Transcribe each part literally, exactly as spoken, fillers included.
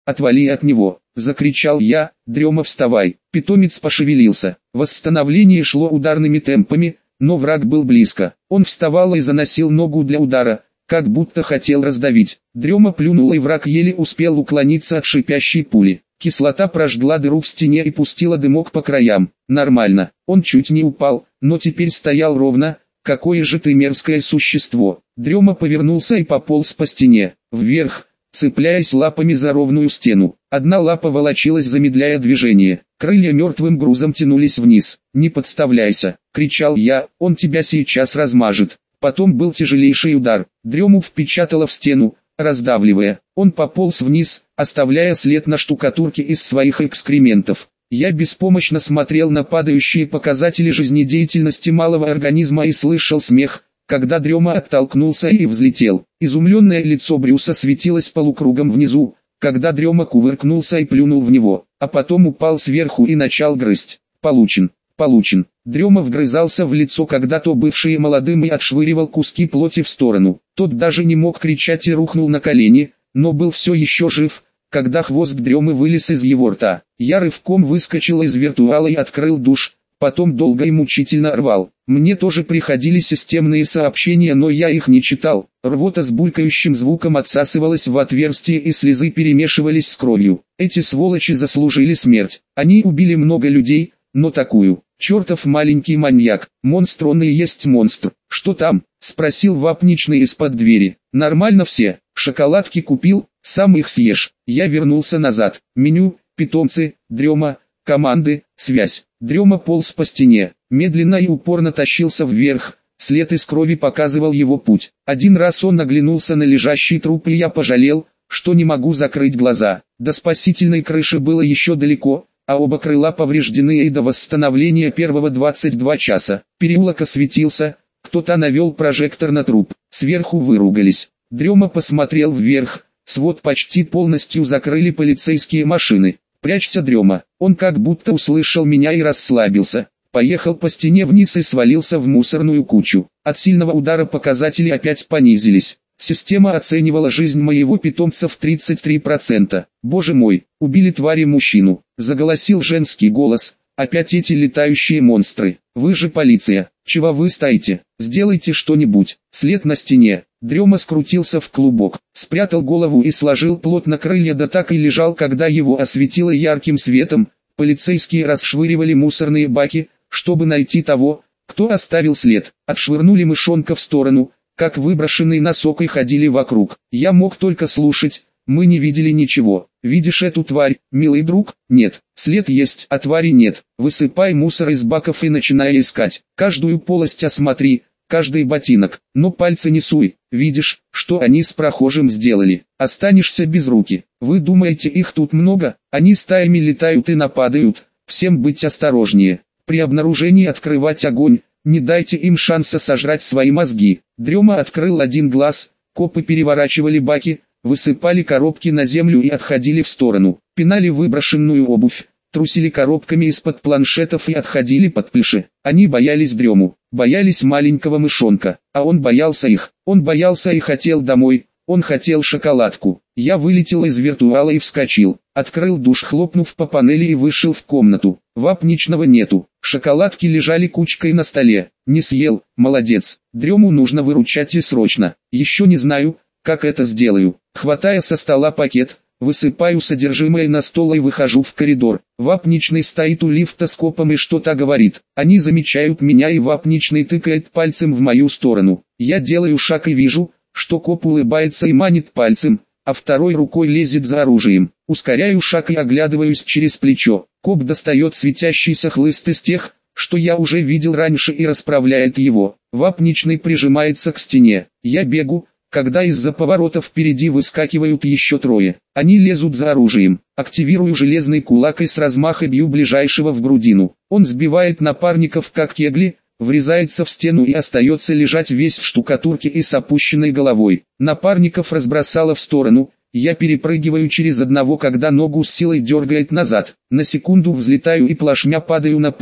отвали от него!» — закричал я. «Дрема, вставай!» Питомец пошевелился. Восстановление шло ударными темпами, но враг был близко. Он вставал и заносил ногу для удара, как будто хотел раздавить. Дрема плюнул, и враг еле успел уклониться от шипящей пули. Кислота прожгла дыру в стене и пустила дымок по краям. Нормально. Он чуть не упал, но теперь стоял ровно. «Какое же ты мерзкое существо!» Дрема повернулся и пополз по стене, вверх, цепляясь лапами за ровную стену. Одна лапа волочилась, замедляя движение. Крылья мертвым грузом тянулись вниз. «Не подставляйся!» — кричал я, «он тебя сейчас размажет!» Потом был тяжелейший удар. Дрему впечатало в стену, раздавливая. Он пополз вниз, оставляя след на штукатурке из своих экскрементов. Я беспомощно смотрел на падающие показатели жизнедеятельности малого организма и слышал смех, когда Дрема оттолкнулся и взлетел. Изумленное лицо Брюса светилось полукругом внизу, когда Дрема кувыркнулся и плюнул в него, а потом упал сверху и начал грызть. «Получен, получен!» Дрема вгрызался в лицо когда-то бывшее молодым и отшвыривал куски плоти в сторону. Тот даже не мог кричать и рухнул на колени, но был все еще жив, когда хвост Дремы вылез из его рта. Я рывком выскочил из виртуала и открыл душ, потом долго и мучительно рвал. Мне тоже приходили системные сообщения, но я их не читал. Рвота с булькающим звуком отсасывалась в отверстие, и слезы перемешивались с кровью. Эти сволочи заслужили смерть. Они убили много людей, но такую. «Чертов маленький маньяк, монстр, он и есть монстр». «Что там?» — спросил вапничный из-под двери. «Нормально все, шоколадки купил, сам их съешь». Я вернулся назад. Меню, питомцы, Дрема, команды, связь. Дрема полз по стене, медленно и упорно тащился вверх, след из крови показывал его путь. Один раз он оглянулся на лежащий труп, и я пожалел, что не могу закрыть глаза. До спасительной крыши было еще далеко, а оба крыла повреждены, и до восстановления первого двадцать два часа. Переулок осветился, кто-то навел прожектор на труп. Сверху выругались. Дрема посмотрел вверх, свод почти полностью закрыли полицейские машины. «Прячься, Дрема!» Он как будто услышал меня и расслабился. Поехал по стене вниз и свалился в мусорную кучу. От сильного удара показатели опять понизились. Система оценивала жизнь моего питомца в тридцать три процента. «Боже мой, убили твари мужчину!» Заголосил женский голос. «Опять эти летающие монстры! Вы же полиция! Чего вы стоите? Сделайте что-нибудь!» След на стене. Дрема скрутился в клубок, спрятал голову и сложил плотно крылья, да так и лежал, когда его осветило ярким светом. Полицейские расшвыривали мусорные баки, чтобы найти того, кто оставил след. Отшвырнули мышонка в сторону, как выброшенный носок, и ходили вокруг. Я мог только слушать, мы не видели ничего. «Видишь эту тварь, милый друг?» «Нет, след есть, а твари нет». Высыпай мусор из баков и начинай искать. Каждую полость осмотри, каждый ботинок, но пальцы не суй. Видишь, что они с прохожим сделали? Останешься без руки. Вы думаете, их тут много? Они стаями летают и нападают. Всем быть осторожнее. При обнаружении открывать огонь. Не дайте им шанса сожрать свои мозги. Дрема открыл один глаз. Копы переворачивали баки, высыпали коробки на землю и отходили в сторону. Пинали выброшенную обувь, трусили коробками из-под планшетов и отходили под плеши. Они боялись Дрему, боялись маленького мышонка, а он боялся их. Он боялся и хотел домой, он хотел шоколадку. Я вылетел из виртуала и вскочил, открыл душ, хлопнув по панели, и вышел в комнату. Вапничного нету, шоколадки лежали кучкой на столе. Не съел, молодец. Дрему нужно выручать и срочно. Еще не знаю, как это сделаю. Хватая со стола пакет, высыпаю содержимое на стол и выхожу в коридор. Вапничный стоит у лифта с копом и что-то говорит. Они замечают меня, и Вапничный тыкает пальцем в мою сторону. Я делаю шаг и вижу, что коп улыбается и манит пальцем, а второй рукой лезет за оружием. Ускоряю шаг и оглядываюсь через плечо. Коп достает светящийся хлыст из тех, что я уже видел раньше, и расправляет его. Вапничный прижимается к стене. Я бегу, когда из-за поворота впереди выскакивают еще трое. Они лезут за оружием. Активирую железный кулак и с размаха бью ближайшего в грудину. Он сбивает напарников как кегли, врезается в стену и остается лежать весь в штукатурке и с опущенной головой. Напарников разбросало в сторону. Я перепрыгиваю через одного, когда ногу с силой дергает назад. На секунду взлетаю и плашмя падаю на пол,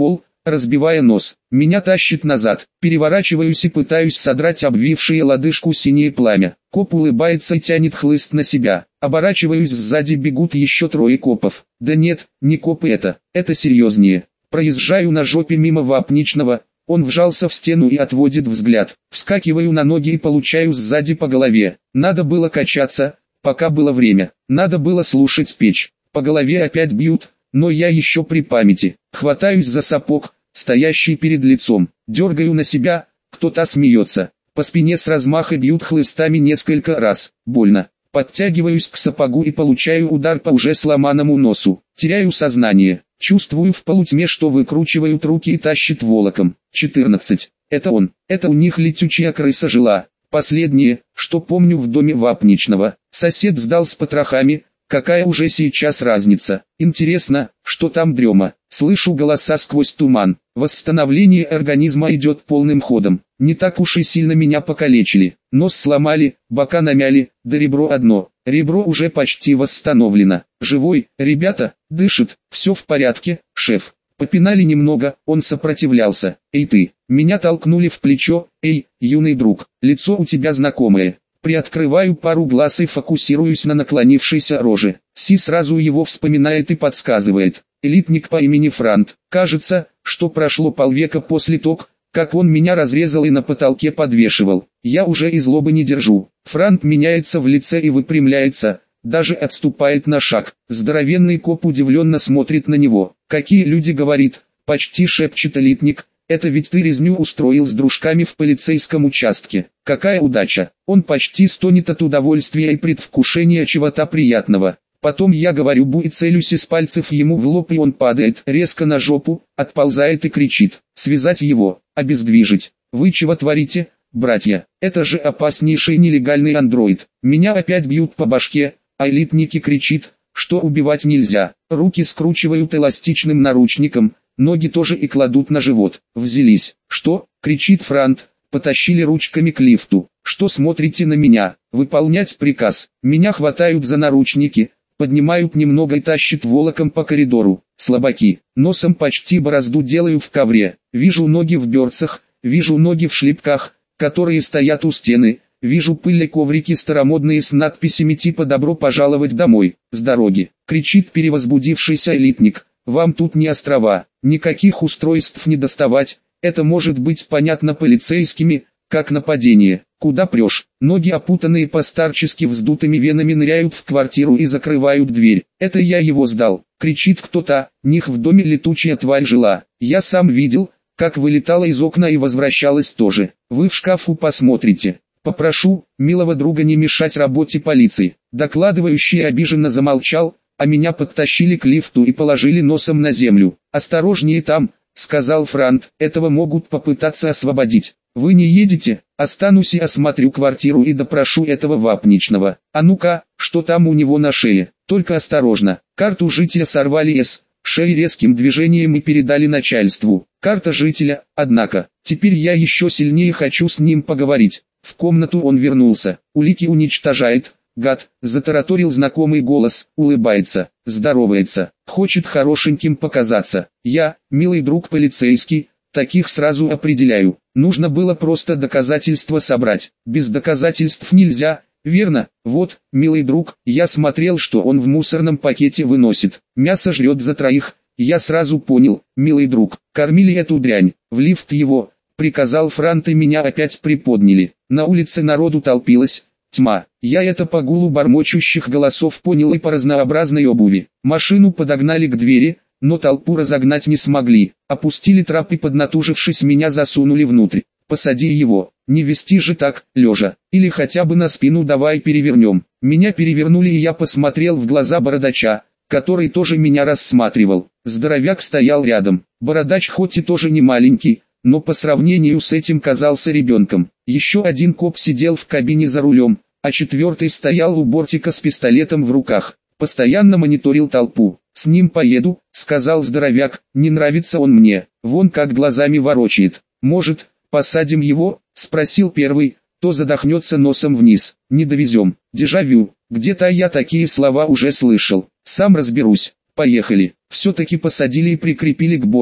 разбивая нос. Меня тащит назад. Переворачиваюсь и пытаюсь содрать обвившие лодыжку синее пламя. Коп улыбается и тянет хлыст на себя. Оборачиваюсь, сзади бегут еще трое копов. Да нет, не копы это, это серьезнее. Проезжаю на жопе мимо Вапничного. Он вжался в стену и отводит взгляд. Вскакиваю на ноги и получаю сзади по голове. Надо было качаться, пока было время. Надо было слушать печь. По голове опять бьют, но я еще при памяти. Хватаюсь за сапог, стоящий перед лицом. Дергаю на себя, кто-то смеется. По спине с размаха бьют хлыстами несколько раз. Больно. Подтягиваюсь к сапогу и получаю удар по уже сломанному носу. Теряю сознание. Чувствую в полутьме, что выкручивают руки и тащит волоком. четырнадцать. Это он. Это у них летучая крыса жила. Последнее, что помню в доме Вапничного. Сосед сдал с потрохами. Какая уже сейчас разница? Интересно, что там дрема? Слышу голоса сквозь туман. Восстановление организма идет полным ходом. Не так уж и сильно меня покалечили. Нос сломали, бока намяли, да ребро одно. Ребро уже почти восстановлено. Живой, ребята, дышит, все в порядке, шеф. Попинали немного, он сопротивлялся. Эй ты, меня толкнули в плечо. Эй, юный друг, лицо у тебя знакомое. Приоткрываю пару глаз и фокусируюсь на наклонившейся роже. Си сразу его вспоминает и подсказывает. Элитник по имени Франт. Кажется, что прошло полвека после того, как он меня разрезал и на потолке подвешивал. Я уже и злобы не держу. Франт меняется в лице и выпрямляется, даже отступает на шаг. Здоровенный коп удивленно смотрит на него. Какие люди, говорит, почти шепчет элитник. Это ведь ты резню устроил с дружками в полицейском участке. Какая удача. Он почти стонет от удовольствия и предвкушения чего-то приятного. Потом я говорю бу и целюсь из пальцев ему в лоб, и он падает резко на жопу, отползает и кричит. Связать его, обездвижить. Вы чего творите, братья? Это же опаснейший нелегальный андроид. Меня опять бьют по башке, а элитники кричит, что убивать нельзя. Руки скручивают эластичным наручником. Ноги тоже и кладут на живот. Взялись. Что? Кричит Франт. Потащили ручками к лифту. Что смотрите на меня? Выполнять приказ. Меня хватают за наручники, поднимают немного и тащат волоком по коридору. Слабаки. Носом почти борозду делаю в ковре. Вижу ноги в берцах, вижу ноги в шлепках, которые стоят у стены. Вижу пыльные коврики старомодные с надписями типа «Добро пожаловать домой». С дороги. Кричит перевозбудившийся элитник. Вам тут не острова, никаких устройств не доставать, это может быть понятно полицейскими, как нападение. Куда прешь? Ноги, опутанные постарчески вздутыми венами, ныряют в квартиру и закрывают дверь. Это я его сдал, кричит кто-то, них в доме летучая тварь жила. Я сам видел, как вылетала из окна и возвращалась тоже. Вы в шкафу посмотрите. Попрошу, милого друга, не мешать работе полиции. Докладывающий обиженно замолчал, а меня подтащили к лифту и положили носом на землю. «Осторожнее там», — сказал Франт, — «этого могут попытаться освободить. Вы не едете? Останусь и осмотрю квартиру и допрошу этого Вапничного. А ну-ка, что там у него на шее? Только осторожно». Карту жителя сорвали с шеи резким движением и передали начальству. Карта жителя, однако. Теперь я еще сильнее хочу с ним поговорить. В комнату он вернулся. Улики уничтожает. Гад, затараторил знакомый голос, улыбается, здоровается, хочет хорошеньким показаться. Я, милый друг полицейский, таких сразу определяю. Нужно было просто доказательства собрать. Без доказательств нельзя, верно? Вот, милый друг, я смотрел, что он в мусорном пакете выносит. Мясо жрет за троих. Я сразу понял, милый друг, кормили эту дрянь. В лифт его, приказал Франт, и меня опять приподняли. На улице народу толпилось. Тьма. Я это по гулу бормочущих голосов понял и по разнообразной обуви. Машину подогнали к двери, но толпу разогнать не смогли. Опустили трап и, поднатужившись, меня засунули внутрь. Посади его. Не вести же так, лежа. Или хотя бы на спину давай перевернем. Меня перевернули, и я посмотрел в глаза бородача, который тоже меня рассматривал. Здоровяк стоял рядом. Бородач хоть и тоже не маленький, но по сравнению с этим казался ребенком. Еще один коп сидел в кабине за рулем, а четвертый стоял у бортика с пистолетом в руках. Постоянно мониторил толпу. «С ним поеду», — сказал здоровяк, — «не нравится он мне, вон как глазами ворочает». «Может, посадим его?» — спросил первый, — «то задохнется носом вниз». «Не довезем». Дежавю, где-то я такие слова уже слышал. «Сам разберусь». Поехали. Все-таки посадили и прикрепили к борту.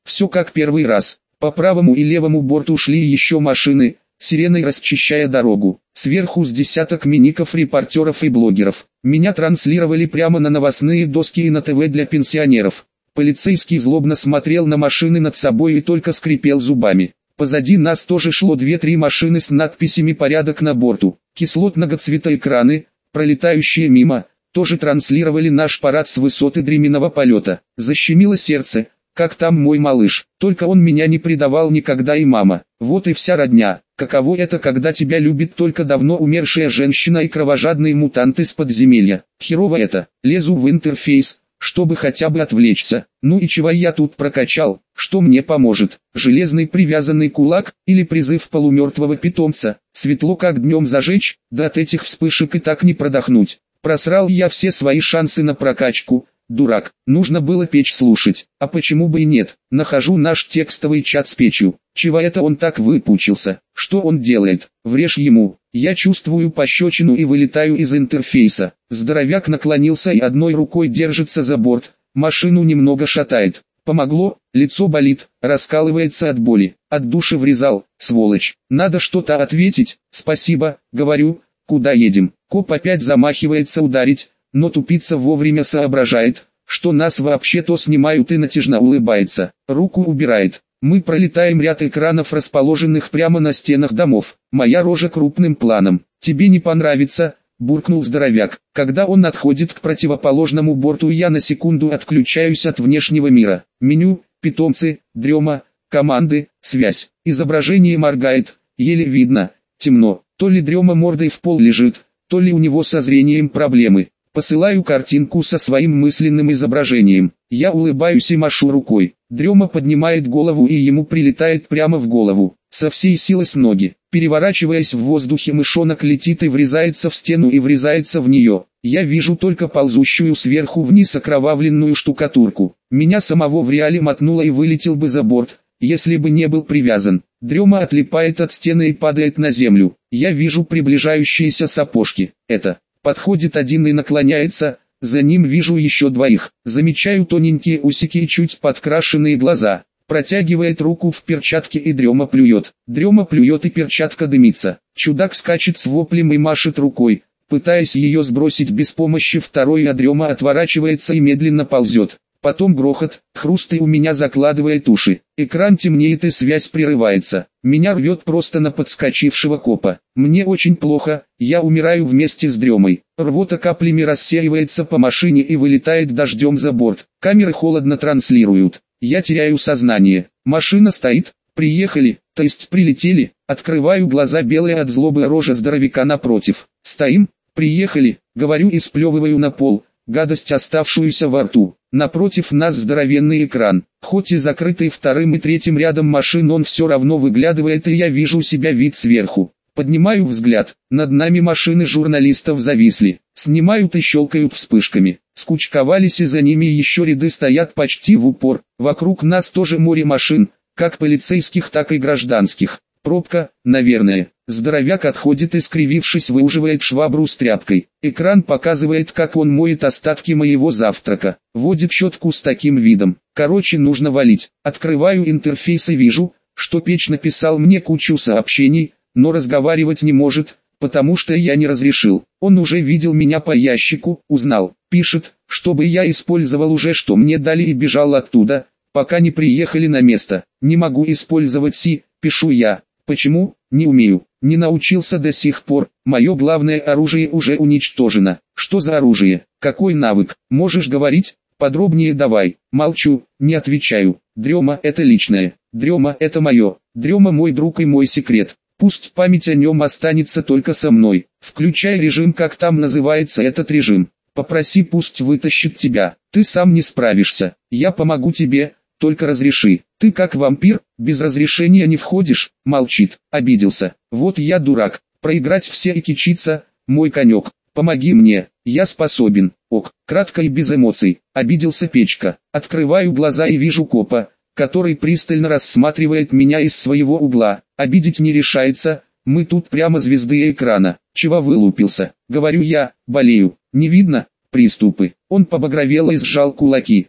Все как первый раз. По правому и левому борту шли еще машины, сиреной расчищая дорогу. Сверху с десяток миников, репортеров и блогеров. Меня транслировали прямо на новостные доски и на ТВ для пенсионеров. Полицейский злобно смотрел на машины над собой и только скрипел зубами. Позади нас тоже шло две-три машины с надписями «Порядок на борту». Кислотно-цветоэкраны, пролетающие мимо, тоже транслировали наш парад с высоты дременного полета. Защемило сердце. Как там мой малыш? Только он меня не предавал никогда, и мама. Вот и вся родня. Каково это, когда тебя любит только давно умершая женщина и кровожадные мутанты с подземелья? Херово это. Лезу в интерфейс, чтобы хотя бы отвлечься. Ну и чего я тут прокачал? Что мне поможет? Железный привязанный кулак или призыв полумертвого питомца? Светло как днем зажечь, да от этих вспышек и так не продохнуть. Просрал я все свои шансы на прокачку. Дурак, нужно было печь слушать, а почему бы и нет? Нахожу наш текстовый чат с печью. Чего это он так выпучился? Что он делает? Врежь ему. Я чувствую пощечину и вылетаю из интерфейса. Здоровяк наклонился и одной рукой держится за борт. Машину немного шатает. Помогло, лицо болит, раскалывается от боли. От души врезал, сволочь. Надо что-то ответить. Спасибо, говорю. Куда едем? Коп опять замахивается ударить. Но тупица вовремя соображает, что нас вообще-то снимают, и натяжно улыбается. Руку убирает. Мы пролетаем ряд экранов, расположенных прямо на стенах домов. Моя рожа крупным планом. «Тебе не понравится», — буркнул здоровяк. Когда он отходит к противоположному борту, я на секунду отключаюсь от внешнего мира. Меню, питомцы, дрема, команды, связь. Изображение моргает, еле видно, темно. То ли дрема мордой в пол лежит, то ли у него со зрением проблемы. Посылаю картинку со своим мысленным изображением. Я улыбаюсь и машу рукой. Дрема поднимает голову, и ему прилетает прямо в голову. Со всей силы с ноги. Переворачиваясь в воздухе, мышонок летит и врезается в стену и врезается в нее. Я вижу только ползущую сверху вниз окровавленную штукатурку. Меня самого в реале мотнуло и вылетел бы за борт, если бы не был привязан. Дрема отлипает от стены и падает на землю. Я вижу приближающиеся сапожки. Это... Подходит один и наклоняется, за ним вижу еще двоих. Замечаю тоненькие усики и чуть подкрашенные глаза. Протягивает руку в перчатке, и дрема плюет. Дрема плюет, и перчатка дымится. Чудак скачет с воплем и машет рукой, пытаясь ее сбросить без помощи второй, а дрема отворачивается и медленно ползет. Потом грохот, хруст, и у меня закладывает уши. Экран темнеет и связь прерывается. Меня рвет просто на подскочившего копа. Мне очень плохо, я умираю вместе с дремой. Рвота каплями рассеивается по машине и вылетает дождем за борт. Камеры холодно транслируют. Я теряю сознание. Машина стоит. Приехали, то есть прилетели. Открываю глаза, белая от злобы рожа здоровяка напротив. Стоим, приехали, говорю и сплевываю на пол. Гадость, оставшуюся во рту. Напротив нас здоровенный экран. Хоть и закрытый вторым и третьим рядом машин, он все равно выглядывает, и я вижу себя вид сверху. Поднимаю взгляд. Над нами машины журналистов зависли. Снимают и щелкают вспышками. Скучковались, и за ними еще ряды стоят почти в упор. Вокруг нас тоже море машин, как полицейских, так и гражданских. Пробка, наверное. Здоровяк отходит и, скривившись, выуживает швабру с тряпкой. Экран показывает, как он моет остатки моего завтрака. Водит щетку с таким видом. Короче, нужно валить. Открываю интерфейс и вижу, что Печь написал мне кучу сообщений, но разговаривать не может, потому что я не разрешил. Он уже видел меня по ящику, узнал. Пишет, чтобы я использовал уже, что мне дали, и бежал оттуда, пока не приехали на место. Не могу использовать Си, пишу я. Почему? Не умею. Не научился до сих пор. Мое главное оружие уже уничтожено. Что за оружие? Какой навык? Можешь говорить? Подробнее давай. Молчу, не отвечаю. Дрема — это личное. Дрема — это мое. Дрема мой друг и мой секрет. Пусть память о нем останется только со мной. Включай режим, как там называется этот режим. Попроси, пусть вытащит тебя. Ты сам не справишься. Я помогу тебе. Только разреши. Ты как вампир, без разрешения не входишь. Молчит, обиделся. Вот я дурак. Проиграть все и кичиться, мой конек. Помоги мне, я способен. Ок, кратко и без эмоций. Обиделся Печка. Открываю глаза и вижу копа, который пристально рассматривает меня из своего угла. Обидеть не решается. Мы тут прямо звезды экрана. Чего вылупился? Говорю я, болею. Не видно? Приступы. Он побагровел и сжал кулаки.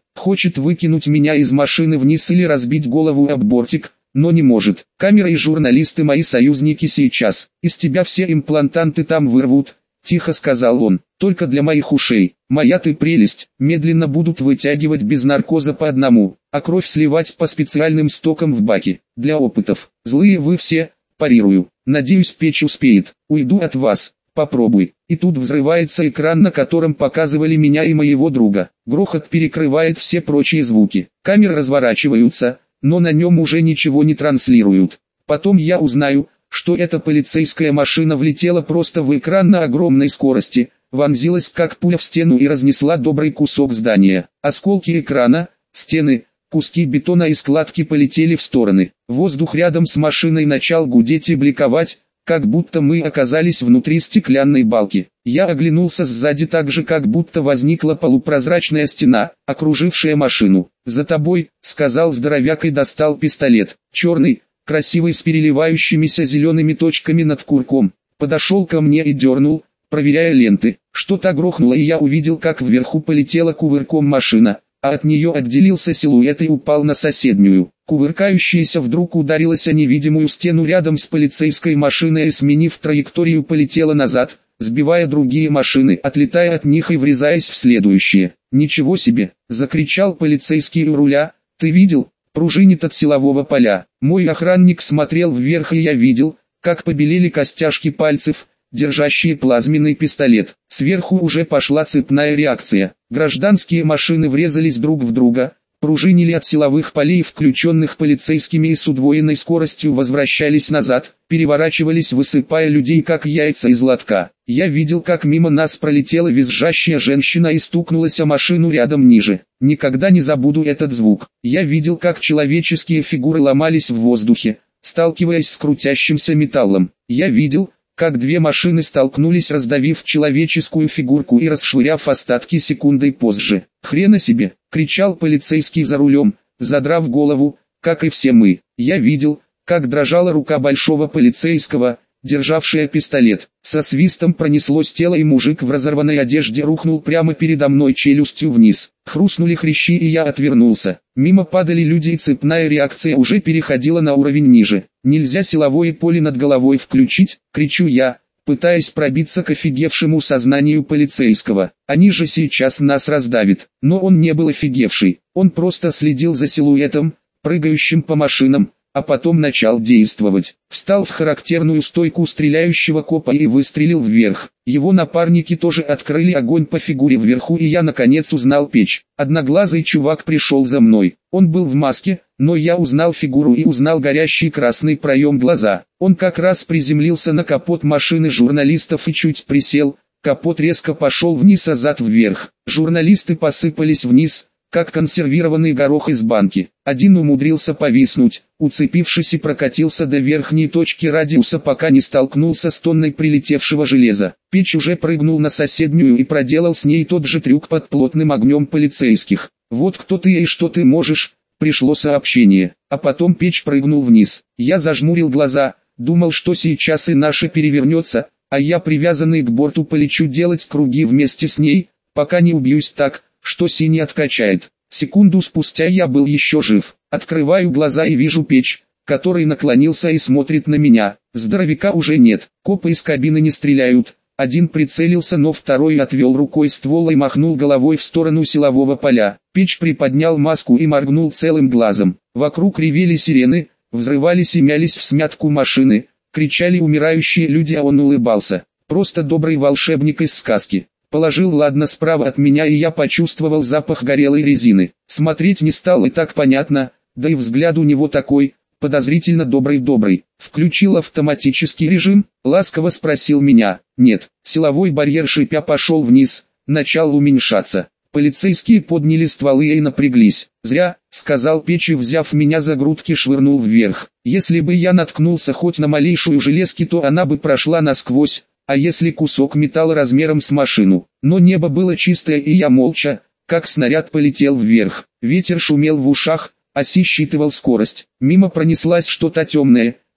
Хочет выкинуть меня из машины вниз или разбить голову об бортик, но не может. Камера и журналисты мои союзники сейчас. Из тебя все имплантанты там вырвут, тихо сказал он. Только для моих ушей. Моя ты прелесть. Медленно будут вытягивать без наркоза по одному, а кровь сливать по специальным стокам в баке. Для опытов. Злые вы все, парирую. Надеюсь, печь успеет. Уйду от вас. Попробуй. И тут взрывается экран, на котором показывали меня и моего друга. Грохот перекрывает все прочие звуки. Камеры разворачиваются, но на нем уже ничего не транслируют. Потом я узнаю, что эта полицейская машина влетела просто в экран на огромной скорости, вонзилась как пуля в стену и разнесла добрый кусок здания. Осколки экрана, стены, куски бетона и складки полетели в стороны. Воздух рядом с машиной начал гудеть и бликовать, как будто мы оказались внутри стеклянной балки. Я оглянулся сзади так же, как будто возникла полупрозрачная стена, окружившая машину. «За тобой», — сказал здоровяк и достал пистолет. Черный, красивый, с переливающимися зелеными точками над курком. Подошел ко мне и дернул, проверяя ленты. Что-то грохнуло, и я увидел, как вверху полетела кувырком машина, а от нее отделился силуэт и упал на соседнюю. Кувыркающаяся вдруг ударилась о невидимую стену рядом с полицейской машиной и, сменив траекторию, полетела назад, сбивая другие машины, отлетая от них и врезаясь в следующие. «Ничего себе!» — закричал полицейский у руля. «Ты видел? Пружинит от силового поля». Мой охранник смотрел вверх, и я видел, как побелели костяшки пальцев, держащие плазменный пистолет. Сверху уже пошла цепная реакция. Гражданские машины врезались друг в друга, пружинили от силовых полей, включенных полицейскими, и с удвоенной скоростью возвращались назад, переворачивались, высыпая людей как яйца из лотка. Я видел, как мимо нас пролетела визжащая женщина и стукнулась о машину рядом ниже. Никогда не забуду этот звук. Я видел, как человеческие фигуры ломались в воздухе, сталкиваясь с крутящимся металлом. Я видел, как две машины столкнулись, раздавив человеческую фигурку и расшвыряв остатки секундой позже. «Хрена себе!» — кричал полицейский за рулем, задрав голову, как и все мы. Я видел, как дрожала рука большого полицейского, державшая пистолет. Со свистом пронеслось тело, и мужик в разорванной одежде рухнул прямо передо мной челюстью вниз. Хрустнули хрящи, и я отвернулся. Мимо падали люди, и цепная реакция уже переходила на уровень ниже. «Нельзя силовое поле над головой включить?» — кричу я, пытаясь пробиться к офигевшему сознанию полицейского. «Они же сейчас нас раздавят». Но он не был офигевший, он просто следил за силуэтом, прыгающим по машинам, а потом начал действовать. Встал в характерную стойку стреляющего копа и выстрелил вверх. Его напарники тоже открыли огонь по фигуре вверху, и я наконец узнал Печь. Одноглазый чувак пришел за мной. Он был в маске, но я узнал фигуру и узнал горящий красный проем глаза. Он как раз приземлился на капот машины журналистов и чуть присел. Капот резко пошел вниз, а зад вверх. Журналисты посыпались вниз, как консервированный горох из банки. Один умудрился повиснуть, уцепившись, и прокатился до верхней точки радиуса, пока не столкнулся с тонной прилетевшего железа. Печь уже прыгнул на соседнюю и проделал с ней тот же трюк под плотным огнем полицейских. «Вот кто ты и что ты можешь», — пришло сообщение. А потом Печь прыгнул вниз. Я зажмурил глаза, думал, что сейчас и наша перевернется, а я, привязанный к борту, полечу делать круги вместе с ней, пока не убьюсь так, что синий откачает. Секунду спустя я был еще жив. Открываю глаза и вижу Печь, который наклонился и смотрит на меня. Здоровяка уже нет. Копы из кабины не стреляют. Один прицелился, но второй отвел рукой ствол и махнул головой в сторону силового поля. Печь приподнял маску и моргнул целым глазом. Вокруг ревели сирены, взрывались и мялись в смятку машины, кричали умирающие люди, а он улыбался. Просто добрый волшебник из сказки. Положил ладно справа от меня, и я почувствовал запах горелой резины. Смотреть не стал, и так понятно, да и взгляд у него такой, подозрительно добрый-добрый. Включил автоматический режим, ласково спросил меня. Нет, силовой барьер шипя пошел вниз, начал уменьшаться. Полицейские подняли стволы и напряглись. «Зря», — сказал Печь, и, взяв меня за грудки, швырнул вверх. Если бы я наткнулся хоть на малейшую железки, то она бы прошла насквозь, а если кусок металла размером с машину. Но небо было чистое, и я молча, как снаряд, полетел вверх. Ветер шумел в ушах, оси считывал скорость. Мимо пронеслась что-то темное,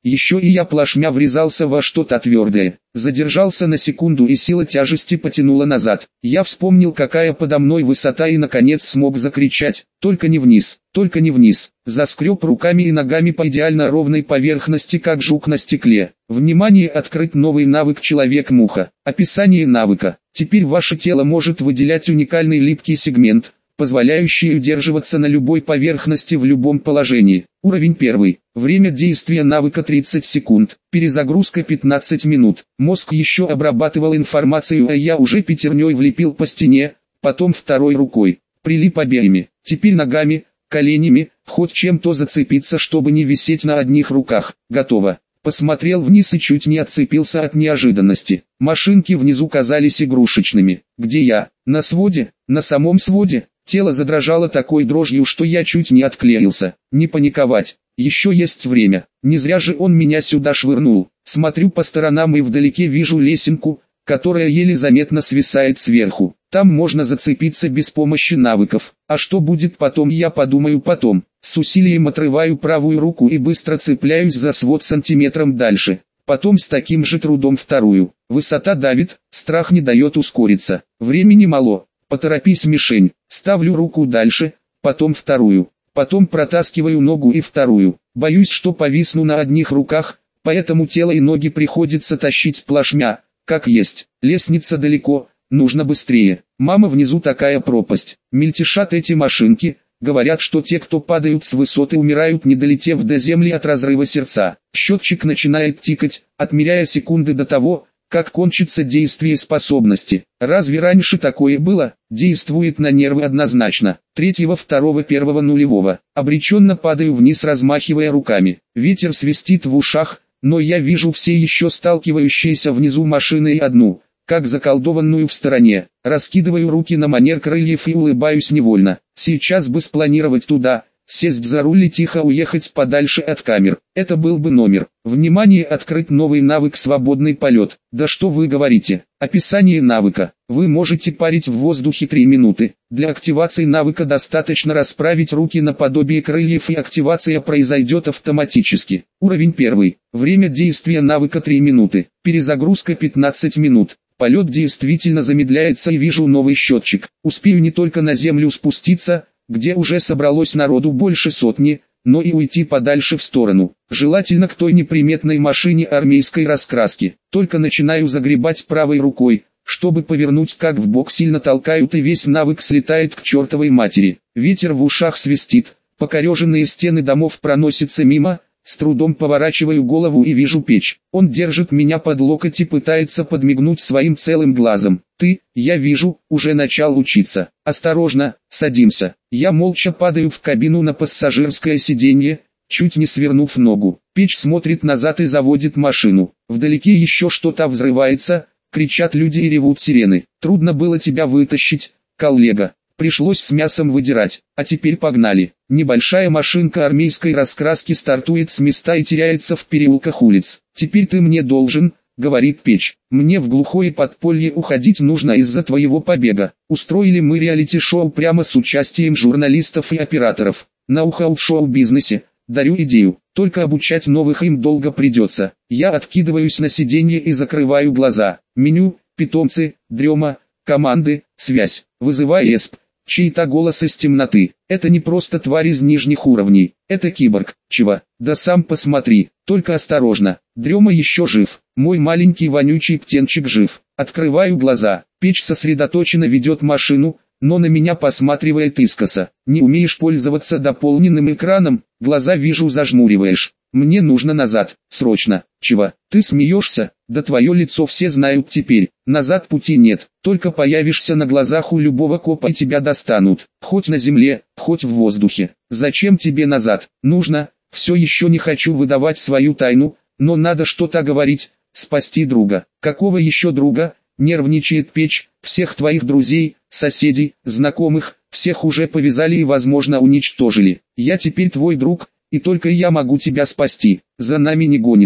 Еще и я плашмя врезался во что-то твердое. Задержался на секунду и сила тяжести потянула назад. Я вспомнил, какая подо мной высота, и наконец смог закричать: «Только не вниз, только не вниз!» Заскреб руками и ногами по идеально ровной поверхности, как жук на стекле. Внимание, открыт новый навык Человек-муха. Описание навыка. Теперь ваше тело может выделять уникальный липкий сегмент, позволяющий удерживаться на любой поверхности в любом положении. Уровень первый. Время действия навыка тридцать секунд. Перезагрузка пятнадцать минут. Мозг еще обрабатывал информацию, а я уже пятерней влепил по стене, потом второй рукой. Прилип обеими. Теперь ногами, коленями, хоть чем-то зацепиться, чтобы не висеть на одних руках. Готово. Посмотрел вниз и чуть не отцепился от неожиданности. Машинки внизу казались игрушечными. Где я? На своде? На самом своде? Тело задрожало такой дрожью, что я чуть не отклеился. Не паниковать. Еще есть время. Не зря же он меня сюда швырнул. Смотрю по сторонам и вдалеке вижу лесенку, которая еле заметно свисает сверху. Там можно зацепиться без помощи навыков. А что будет потом, я подумаю потом. С усилием отрываю правую руку и быстро цепляюсь за свод сантиметром дальше. Потом с таким же трудом вторую. Высота давит, страх не дает ускориться. Времени мало. Поторопись, мишень. Ставлю руку дальше, потом вторую. Потом протаскиваю ногу и вторую. Боюсь, что повисну на одних руках, поэтому тело и ноги приходится тащить плашмя. Как есть. Лестница далеко, нужно быстрее. Мама, внизу такая пропасть. Мельтешат эти машинки. Говорят, что те, кто падают с высоты, умирают, не долетев до земли от разрыва сердца. Счетчик начинает тикать, отмеряя секунды до того, как кончится действие способности. Разве раньше такое было? Действует на нервы однозначно. Третьего, второго, первого, нулевого. Обреченно падаю вниз, размахивая руками. Ветер свистит в ушах, но я вижу все еще сталкивающиеся внизу машины и одну, как заколдованную в стороне. Раскидываю руки на манер крыльев и улыбаюсь невольно. Сейчас бы спланировать туда, сесть за руль и тихо уехать подальше от камер. Это был бы номер. Внимание, открыть новый навык «Свободный полет». Да что вы говорите? Описание навыка. Вы можете парить в воздухе три минуты. Для активации навыка достаточно расправить руки наподобие крыльев, и активация произойдет автоматически. Уровень первый. Время действия навыка три минуты. Перезагрузка пятнадцать минут. Полет действительно замедляется и вижу новый счетчик. Успею не только на землю спуститься, где уже собралось народу больше сотни, но и уйти подальше в сторону. Желательно к той неприметной машине армейской раскраски. Только начинаю загребать правой рукой, чтобы повернуть, как в бок сильно толкают, и весь навык слетает к чертовой матери. Ветер в ушах свистит, покореженные стены домов проносятся мимо. С трудом поворачиваю голову и вижу печь. Он держит меня под локоть и пытается подмигнуть своим целым глазом. Ты, я вижу, уже начал учиться. Осторожно, садимся. Я молча падаю в кабину на пассажирское сиденье, чуть не свернув ногу. Печь смотрит назад и заводит машину. Вдалеке еще что-то взрывается, кричат люди и ревут сирены. Трудно было тебя вытащить, коллега. Пришлось с мясом выдирать. А теперь погнали. Небольшая машинка армейской раскраски стартует с места и теряется в переулках улиц. «Теперь ты мне должен», — говорит печь. «Мне в глухое подполье уходить нужно из-за твоего побега. Устроили мы реалити-шоу прямо с участием журналистов и операторов. Ноу-хау в шоу-бизнесе. Дарю идею. Только обучать новых им долго придется». Я откидываюсь на сиденье и закрываю глаза. Меню, питомцы, дрема, команды, связь. Вызывай эсп. Чей-то голос из темноты. Это не просто тварь из нижних уровней. Это киборг. Чего? Да сам посмотри. Только осторожно. Дрема еще жив. Мой маленький вонючий птенчик жив. Открываю глаза. Печь сосредоточенно ведет машину, но на меня посматривает искоса. Не умеешь пользоваться дополненным экраном? Глаза вижу, зажмуриваешь. Мне нужно назад. Срочно. Чего? Ты смеешься? Да твое лицо все знают теперь. Назад пути нет. Только появишься на глазах у любого копа и тебя достанут. Хоть на земле, хоть в воздухе. Зачем тебе назад? Нужно. Все еще не хочу выдавать свою тайну, но надо что-то говорить. Спасти друга. Какого еще друга? Нервничает печь. Всех твоих друзей, соседей, знакомых, всех уже повязали и, возможно, уничтожили. Я теперь твой друг, и только я могу тебя спасти. За нами не гонится.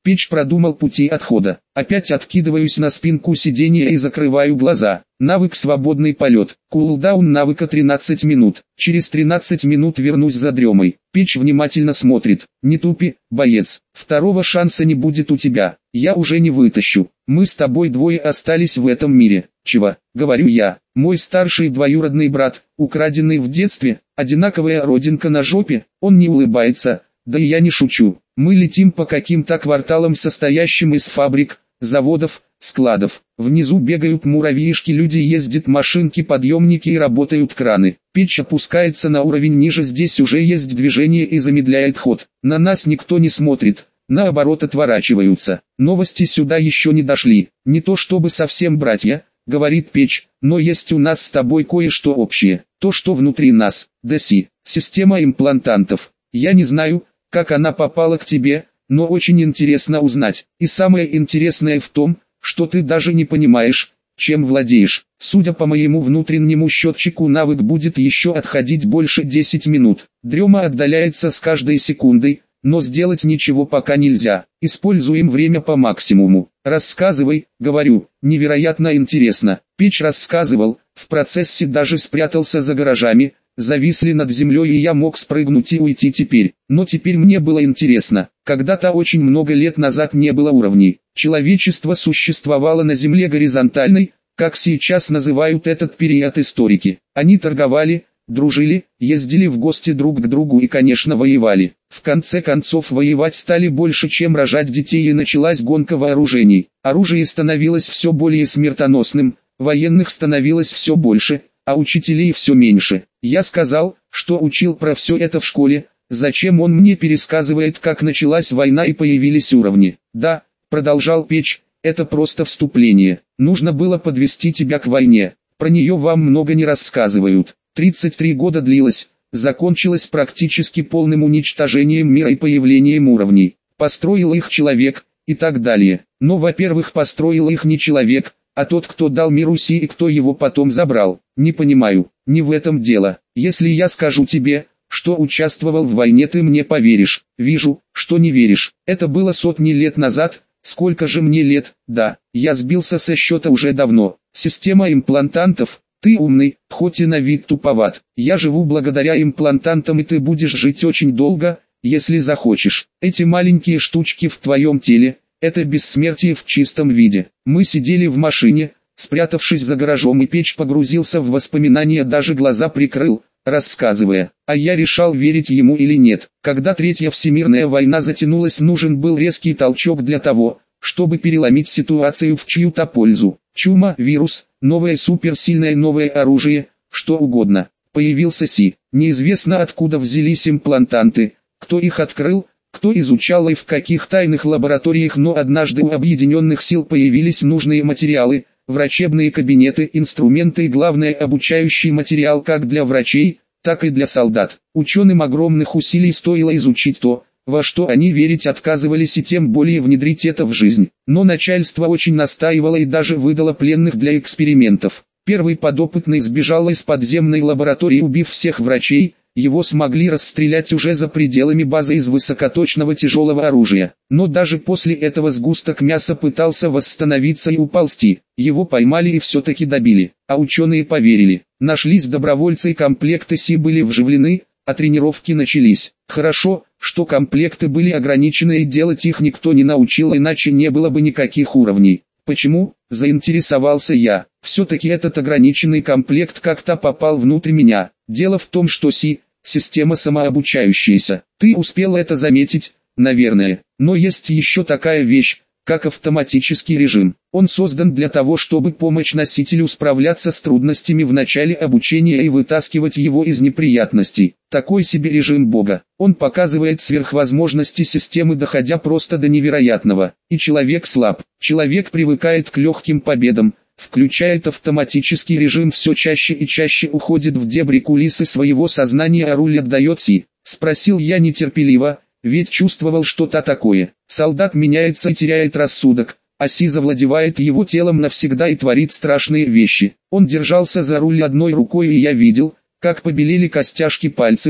Печь продумал пути отхода. Опять откидываюсь на спинку сиденья и закрываю глаза. Навык свободный полет. Кулдаун навыка тринадцать минут. Через тринадцать минут вернусь за дремой. Печь внимательно смотрит. Не тупи, боец. Второго шанса не будет у тебя. Я уже не вытащу. Мы с тобой двое остались в этом мире. Чего? Говорю я. Мой старший двоюродный брат, украденный в детстве, одинаковая родинка на жопе, он не улыбается. Да и я не шучу. Мы летим по каким-то кварталам, состоящим из фабрик, заводов, складов. Внизу бегают муравьишки, люди, ездят машинки, подъемники и работают краны. Печь опускается на уровень ниже, здесь уже есть движение и замедляет ход. На нас никто не смотрит, наоборот отворачиваются. Новости сюда еще не дошли. Не то чтобы совсем братья, говорит Печь, но есть у нас с тобой кое-что общее. То, что внутри нас, ДСИ, система имплантантов. Я не знаю, как она попала к тебе, но очень интересно узнать. И самое интересное в том, что ты даже не понимаешь, чем владеешь. Судя по моему внутреннему счетчику, навык будет еще отходить больше десяти минут. Дрема отдаляется с каждой секундой, но сделать ничего пока нельзя. Используем время по максимуму. Рассказывай, говорю, невероятно интересно. Печь рассказывал, в процессе даже спрятался за гаражами, зависли над землей, и я мог спрыгнуть и уйти теперь. Но теперь мне было интересно. Когда-то очень много лет назад не было уровней. Человечество существовало на земле горизонтальной, как сейчас называют этот период историки. Они торговали, дружили, ездили в гости друг к другу и, конечно, воевали. В конце концов воевать стали больше, чем рожать детей, и началась гонка вооружений. Оружие становилось все более смертоносным, военных становилось все больше, а учителей все меньше. Я сказал, что учил про все это в школе, зачем он мне пересказывает, как началась война и появились уровни. Да, продолжал Печь, это просто вступление. Нужно было подвести тебя к войне. Про нее вам много не рассказывают. тридцать три года длилась, закончилась практически полным уничтожением мира и появлением уровней. Построил их человек, и так далее. Но, во-первых, построил их не человек, а тот, кто дал миру Си, и кто его потом забрал. Не понимаю, не в этом дело. Если я скажу тебе, что участвовал в войне, ты мне поверишь. Вижу, что не веришь. Это было сотни лет назад. Сколько же мне лет? Да, я сбился со счета уже давно. Система имплантантов. Ты умный, хоть и на вид туповат. Я живу благодаря имплантантам, и ты будешь жить очень долго, если захочешь. Эти маленькие штучки в твоем теле – это бессмертие в чистом виде. Мы сидели в машине, спрятавшись за гаражом, и Печь погрузился в воспоминания, даже глаза прикрыл, рассказывая. А я решал, верить ему или нет. Когда Третья Всемирная война затянулась, нужен был резкий толчок для того, чтобы переломить ситуацию в чью-то пользу. Чума, вирус, новое суперсильное новое оружие, что угодно. Появился Си. Неизвестно, откуда взялись имплантанты, кто их открыл, кто изучал и в каких тайных лабораториях, но однажды у объединенных сил появились нужные материалы, врачебные кабинеты, инструменты и, главное, обучающий материал как для врачей, так и для солдат. Ученым огромных усилий стоило изучить то, во что они верить отказывались, и тем более внедрить это в жизнь. Но начальство очень настаивало и даже выдало пленных для экспериментов. Первый подопытный сбежал из подземной лаборатории, убив всех врачей. Его смогли расстрелять уже за пределами базы из высокоточного тяжелого оружия. Но даже после этого сгусток мяса пытался восстановиться и уползти. Его поймали и все-таки добили. А ученые поверили. Нашлись добровольцы, и комплекты Си были вживлены, а тренировки начались. Хорошо, что комплекты были ограничены, и делать их никто не научил, иначе не было бы никаких уровней. Почему? Заинтересовался я. Все-таки этот ограниченный комплект как-то попал внутрь меня. Дело в том, что Си – система самообучающаяся. Ты успел это заметить, наверное. Но есть еще такая вещь, как автоматический режим. Он создан для того, чтобы помочь носителю справляться с трудностями в начале обучения и вытаскивать его из неприятностей. Такой себе режим Бога. Он показывает сверхвозможности системы, доходя просто до невероятного. И человек слаб. Человек привыкает к легким победам, включает автоматический режим, все чаще и чаще уходит в дебри кулисы своего сознания, а руль отдает Си. Спросил я нетерпеливо, ведь чувствовал что-то такое. Солдат меняется и теряет рассудок, а Си завладевает его телом навсегда и творит страшные вещи. Он держался за руль одной рукой, и я видел, как побелели костяшки пальцев,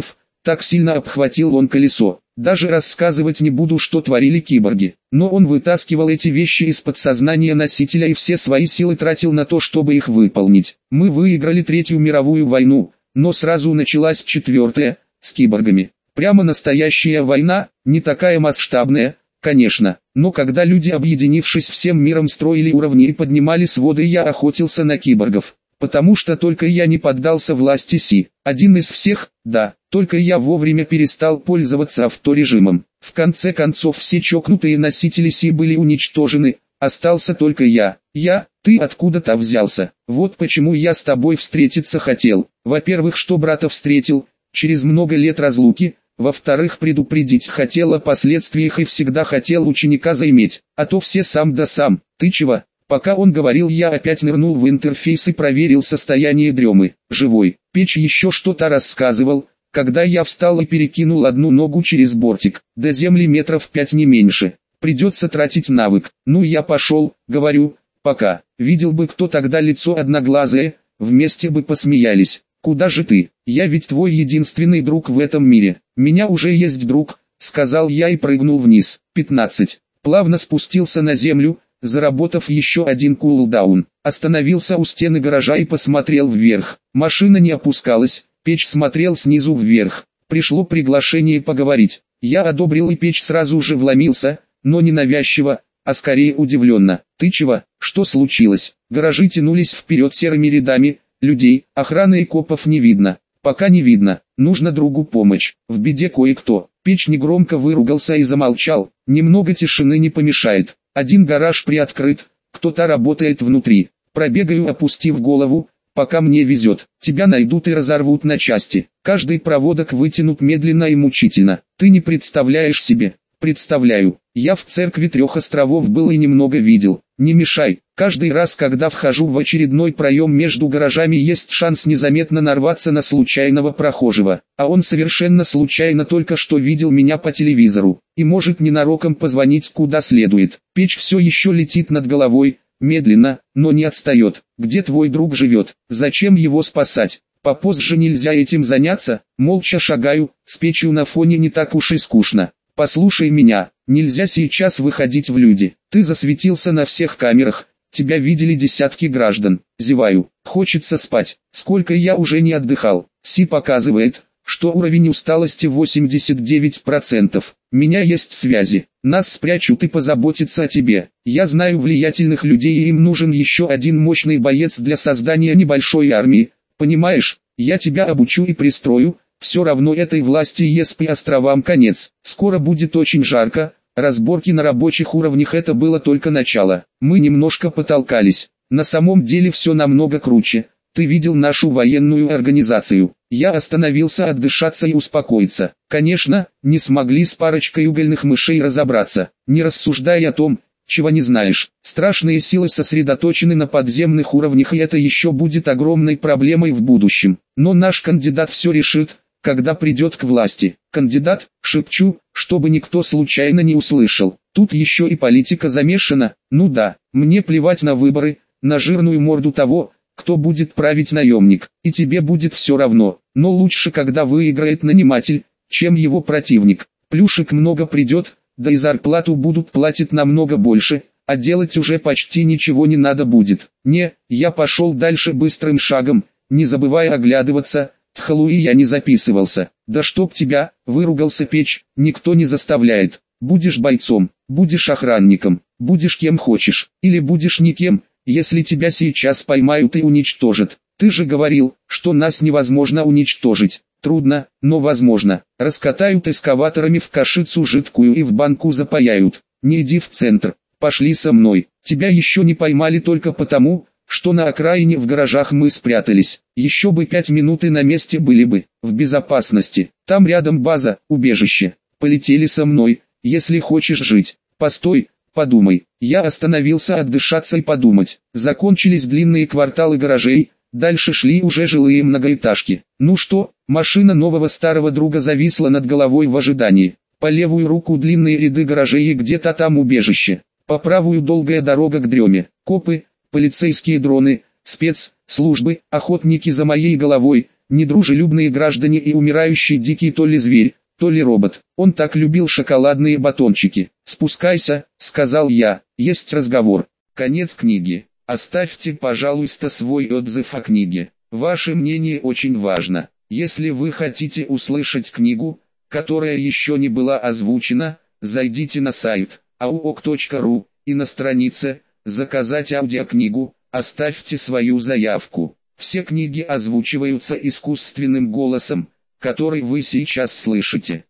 Так сильно обхватил он колесо. Даже рассказывать не буду, что творили киборги. Но он вытаскивал эти вещи из подсознания носителя и все свои силы тратил на то, чтобы их выполнить. Мы выиграли Третью мировую войну, но сразу началась Четвертая, с киборгами. Прямо настоящая война, не такая масштабная, конечно. Но когда люди, объединившись всем миром, строили уровни и поднимали своды, я охотился на киборгов. Потому что только я не поддался власти Си. Один из всех, да, только я вовремя перестал пользоваться авторежимом. В конце концов все чокнутые носители Си были уничтожены, остался только я. Я, ты откуда-то взялся. Вот почему я с тобой встретиться хотел. Во-первых, что брата встретил, через много лет разлуки. Во-вторых, предупредить хотел о последствиях и всегда хотел ученика заиметь, а то все сам да сам. Ты чего? Пока он говорил, я опять нырнул в интерфейс и проверил состояние дремы. Живой. Печь еще что-то рассказывал, когда я встал и перекинул одну ногу через бортик. До земли метров пять не меньше. Придется тратить навык. Ну я пошел, говорю, пока. Видел бы кто тогда лицо одноглазое, вместе бы посмеялись. Куда же ты? Я ведь твой единственный друг в этом мире. Меня уже есть друг, сказал я и прыгнул вниз. пятнадцать. Плавно спустился на землю, заработав еще один кулдаун. Остановился у стены гаража и посмотрел вверх. Машина не опускалась, Печь смотрел снизу вверх. Пришло приглашение поговорить. Я одобрил, и Печь сразу же вломился, но не навязчиво, а скорее удивленно. Ты чего? Что случилось? Гаражи тянулись вперед серыми рядами, людей, охраны и копов не видно. Пока не видно, нужно другу помощь. В беде кое-кто. Печь негромко выругался и замолчал. Немного тишины не помешает. Один гараж приоткрыт, кто-то работает внутри. Пробегаю, опустив голову, пока мне везет. Тебя найдут и разорвут на части. Каждый проводок вытянут медленно и мучительно. Ты не представляешь себе. Представляю. Я в церкви Трех островов был и немного видел. Не мешай. Каждый раз, когда вхожу в очередной проем между гаражами, есть шанс незаметно нарваться на случайного прохожего. А он совершенно случайно только что видел меня по телевизору. И может ненароком позвонить куда следует. Печь все еще летит над головой, медленно, но не отстает. Где твой друг живет? Зачем его спасать? Попозже нельзя этим заняться? Молча шагаю, с Печью на фоне не так уж и скучно. Послушай меня, нельзя сейчас выходить в люди. Ты засветился на всех камерах, тебя видели десятки граждан. Зеваю, хочется спать. Сколько я уже не отдыхал. Си показывает, что уровень усталости восемьдесят девять процентов. Меня есть связи. Нас спрячут и позаботятся о тебе. Я знаю влиятельных людей, и им нужен еще один мощный боец для создания небольшой армии. Понимаешь, я тебя обучу и пристрою. Все равно этой власти и ЕСП и островам конец. Скоро будет очень жарко. Разборки на рабочих уровнях — это было только начало. Мы немножко потолкались. На самом деле все намного круче. Ты видел нашу военную организацию. Я остановился отдышаться и успокоиться. Конечно, не смогли с парочкой угольных мышей разобраться. Не рассуждай о том, чего не знаешь. Страшные силы сосредоточены на подземных уровнях, и это еще будет огромной проблемой в будущем. Но наш кандидат все решит, когда придет к власти. Кандидат, шепчу, чтобы никто случайно не услышал. Тут еще и политика замешана. Ну да, мне плевать на выборы, на жирную морду того, кто будет править наемник. И тебе будет все равно. Но лучше, когда выиграет наниматель, чем его противник. Плюшек много придет, да и зарплату будут платить намного больше, а делать уже почти ничего не надо будет. Не, я пошел дальше быстрым шагом, не забывая оглядываться. В Хэллоуи я не записывался. Да чтоб тебя, выругался Печь, никто не заставляет. Будешь бойцом, будешь охранником, будешь кем хочешь, или будешь никем, если тебя сейчас поймают и уничтожат. Ты же говорил, что нас невозможно уничтожить. Трудно, но возможно. Раскатают эскаваторами в кашицу жидкую и в банку запаяют. Не иди в центр, пошли со мной. Тебя еще не поймали только потому, что на окраине в гаражах мы спрятались. Еще бы пять минут и на месте были бы, в безопасности. Там рядом база, убежище. Полетели со мной, если хочешь жить. Постой, подумай. Я остановился отдышаться и подумать. Закончились длинные кварталы гаражей, дальше шли уже жилые многоэтажки. Ну что, машина нового старого друга зависла над головой в ожидании. По левую руку длинные ряды гаражей и где-то там убежище. По правую долгая дорога к дреме. Копы, полицейские дроны, спецслужбы, охотники за моей головой. Недружелюбные граждане и умирающий дикий то ли зверь, то ли робот. Он так любил шоколадные батончики. «Спускайся», — сказал я, — «есть разговор». Конец книги. Оставьте, пожалуйста, свой отзыв о книге. Ваше мнение очень важно. Если вы хотите услышать книгу, которая еще не была озвучена, зайдите на сайт ауок точка ру и на странице «Заказать аудиокнигу» оставьте свою заявку. Все книги озвучиваются искусственным голосом, который вы сейчас слышите.